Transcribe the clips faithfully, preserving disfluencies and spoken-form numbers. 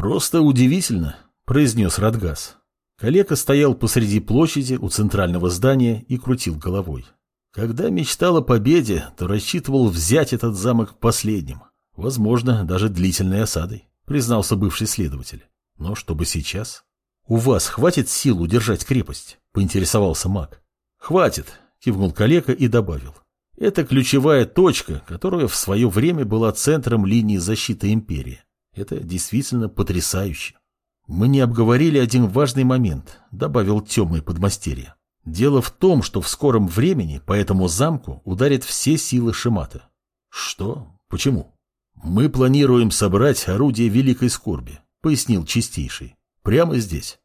«Просто удивительно», — произнес Радгас. Калека стоял посреди площади у центрального здания и крутил головой. Когда мечтал о победе, то рассчитывал взять этот замок последним, возможно, даже длительной осадой, признался бывший следователь. Но чтобы сейчас... «У вас хватит сил удержать крепость?» — поинтересовался маг. «Хватит», — кивнул Калека и добавил. «Это ключевая точка, которая в свое время была центром линии защиты империи. Это действительно потрясающе». «Мы не обговорили один важный момент», — добавил темный подмастерье. «Дело в том, что в скором времени по этому замку ударят все силы Шимата». «Что? Почему?» «Мы планируем собрать орудие Великой Скорби», — пояснил Чистейший. «Прямо здесь».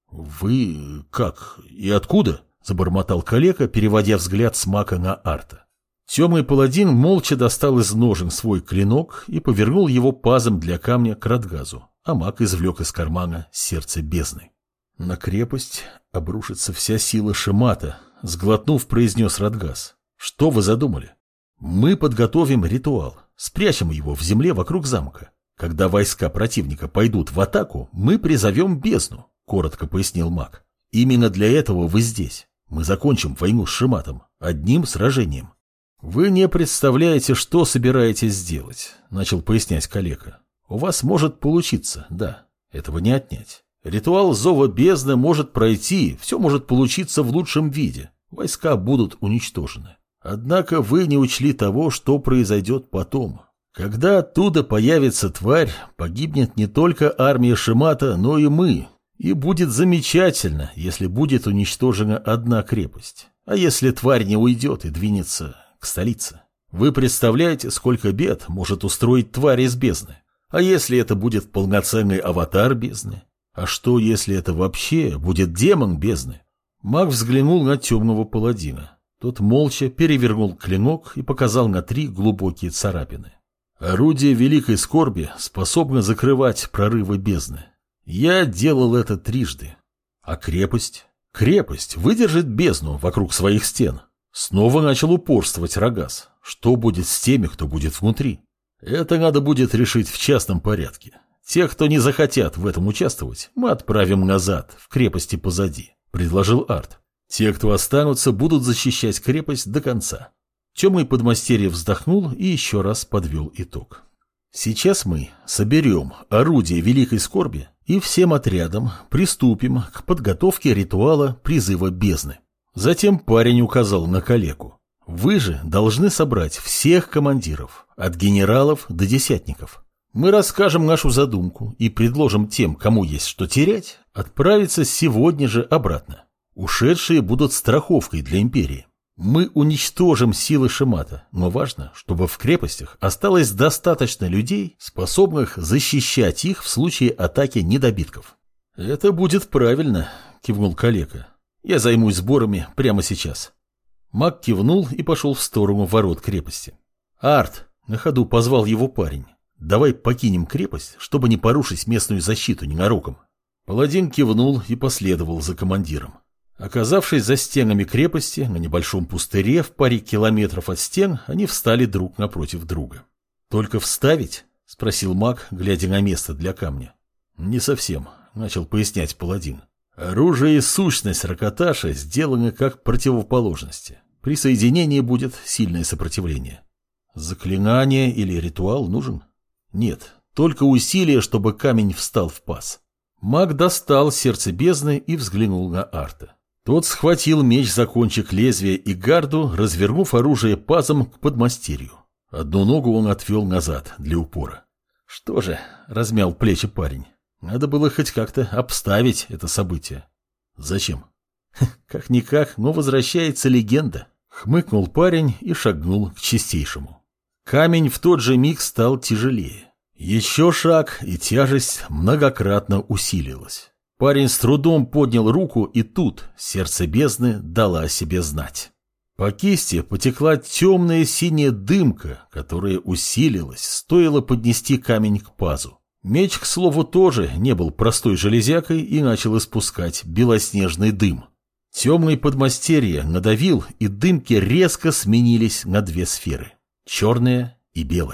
«Вы как? И откуда?» — забормотал Калека, переводя взгляд с Мака на Арта. Темный паладин молча достал из ножен свой клинок и повернул его пазом для камня к Радгазу, а маг извлек из кармана сердце бездны. «На крепость обрушится вся сила Шимата», — сглотнув, произнес Радгаз. «Что вы задумали?» «Мы подготовим ритуал, спрячем его в земле вокруг замка. Когда войска противника пойдут в атаку, мы призовем бездну», — коротко пояснил маг. «Именно для этого вы здесь. Мы закончим войну с Шиматом одним сражением». «Вы не представляете, что собираетесь сделать», — начал пояснять Калека. «У вас может получиться, да, этого не отнять. Ритуал зова бездны может пройти, все может получиться в лучшем виде. Войска будут уничтожены. Однако вы не учли того, что произойдет потом. Когда оттуда появится тварь, погибнет не только армия Шимата, но и мы. И будет замечательно, если будет уничтожена одна крепость. А если тварь не уйдет и двинется к столице? Вы представляете, сколько бед может устроить тварь из бездны? А если это будет полноценный аватар бездны? А что, если это вообще будет демон бездны?» Маг взглянул на темного паладина. Тот молча перевернул клинок и показал на три глубокие царапины. «Орудие Великой Скорби способно закрывать прорывы бездны. Я делал это трижды. А крепость? Крепость выдержит бездну вокруг своих стен». Снова начал упорствовать Рогаз. «Что будет с теми, кто будет внутри?» «Это надо будет решить в частном порядке. Тех, кто не захотят в этом участвовать, мы отправим назад, в крепости позади», — предложил Арт. «Те, кто останутся, будут защищать крепость до конца». Темный подмастерье вздохнул и еще раз подвел итог. «Сейчас мы соберем орудие Великой Скорби и всем отрядом приступим к подготовке ритуала призыва бездны». Затем парень указал на Калеку. «Вы же должны собрать всех командиров, от генералов до десятников. Мы расскажем нашу задумку и предложим тем, кому есть что терять, отправиться сегодня же обратно. Ушедшие будут страховкой для империи. Мы уничтожим силы Шимата, но важно, чтобы в крепостях осталось достаточно людей, способных защищать их в случае атаки недобитков». «Это будет правильно», — кивнул Калека. «Я займусь сборами прямо сейчас». Маг кивнул и пошел в сторону ворот крепости. «Арт», — на ходу позвал его парень, — «давай покинем крепость, чтобы не порушить местную защиту ненароком». Паладин кивнул и последовал за командиром. Оказавшись за стенами крепости, на небольшом пустыре в паре километров от стен, они встали друг напротив друга. «Только вставить?» — спросил маг, глядя на место для камня. «Не совсем», — начал пояснять паладин. «Оружие и сущность Ракаташа сделаны как противоположности. При соединении будет сильное сопротивление». «Заклинание или ритуал нужен?» «Нет, только усилие, чтобы камень встал в паз». Маг достал сердце бездны и взглянул на Арта. Тот схватил меч за кончик лезвия и гарду, развернув оружие пазом к подмастерью. Одну ногу он отвел назад для упора. «Что же?» — размял плечи парень. «Надо было хоть как-то обставить это событие». «Зачем?» «Как-никак, но возвращается легенда», — хмыкнул парень и шагнул к чистейшему. Камень в тот же миг стал тяжелее. Еще шаг, и тяжесть многократно усилилась. Парень с трудом поднял руку, и тут сердце бездны дало о себе знать. По кисти потекла темная синяя дымка, которая усилилась, стоило поднести камень к пазу. Меч, к слову, тоже не был простой железякой и начал испускать белоснежный дым. Темный подмастерье надавил, и дымки резко сменились на две сферы – черная и белая.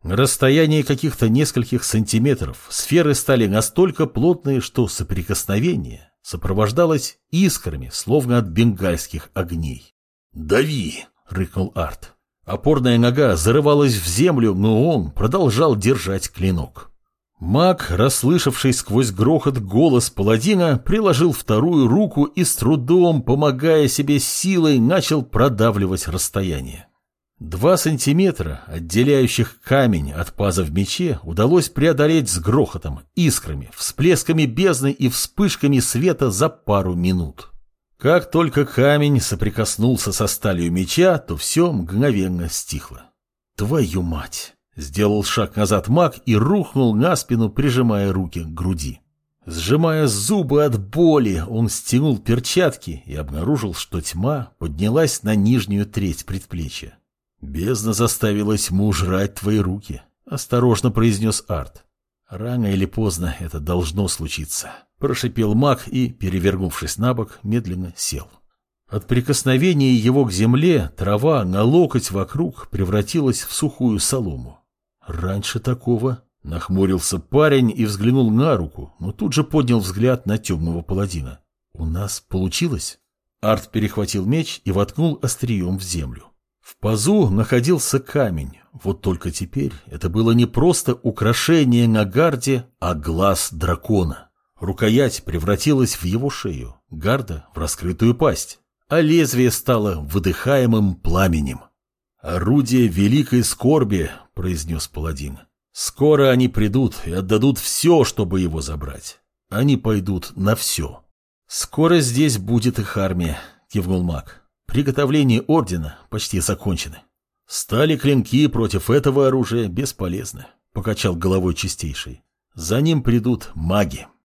На расстоянии каких-то нескольких сантиметров сферы стали настолько плотные, что соприкосновение сопровождалось искрами, словно от бенгальских огней. «Дави!» — рыкнул Арт. Опорная нога зарывалась в землю, но он продолжал держать клинок. Маг, расслышавший сквозь грохот голос паладина, приложил вторую руку и с трудом, помогая себе силой, начал продавливать расстояние. Два сантиметра, отделяющих камень от паза в мече, удалось преодолеть с грохотом, искрами, всплесками бездны и вспышками света за пару минут. Как только камень соприкоснулся со сталью меча, то все мгновенно стихло. «Твою мать!» — сделал шаг назад маг и рухнул на спину, прижимая руки к груди. Сжимая зубы от боли, он стянул перчатки и обнаружил, что тьма поднялась на нижнюю треть предплечья. «Бездна заставила тьму жрать твои руки», — осторожно произнес Арт. «Рано или поздно это должно случиться», — прошипел маг и, перевернувшись на бок, медленно сел. От прикосновения его к земле трава на локоть вокруг превратилась в сухую солому. «Раньше такого...» — нахмурился парень и взглянул на руку, но тут же поднял взгляд на темного паладина. «У нас получилось?» Арт перехватил меч и воткнул острием в землю. В пазу находился камень, вот только теперь это было не просто украшение на гарде, а глаз дракона. Рукоять превратилась в его шею, гарда в раскрытую пасть, а лезвие стало выдыхаемым пламенем. «Орудие великой скорби», — произнес паладин. «Скоро они придут и отдадут все, чтобы его забрать. Они пойдут на все». «Скоро здесь будет их армия», — кивнул маг. «Приготовления ордена почти закончены». «Стали клинки против этого оружия бесполезны», — покачал головой чистейший. «За ним придут маги».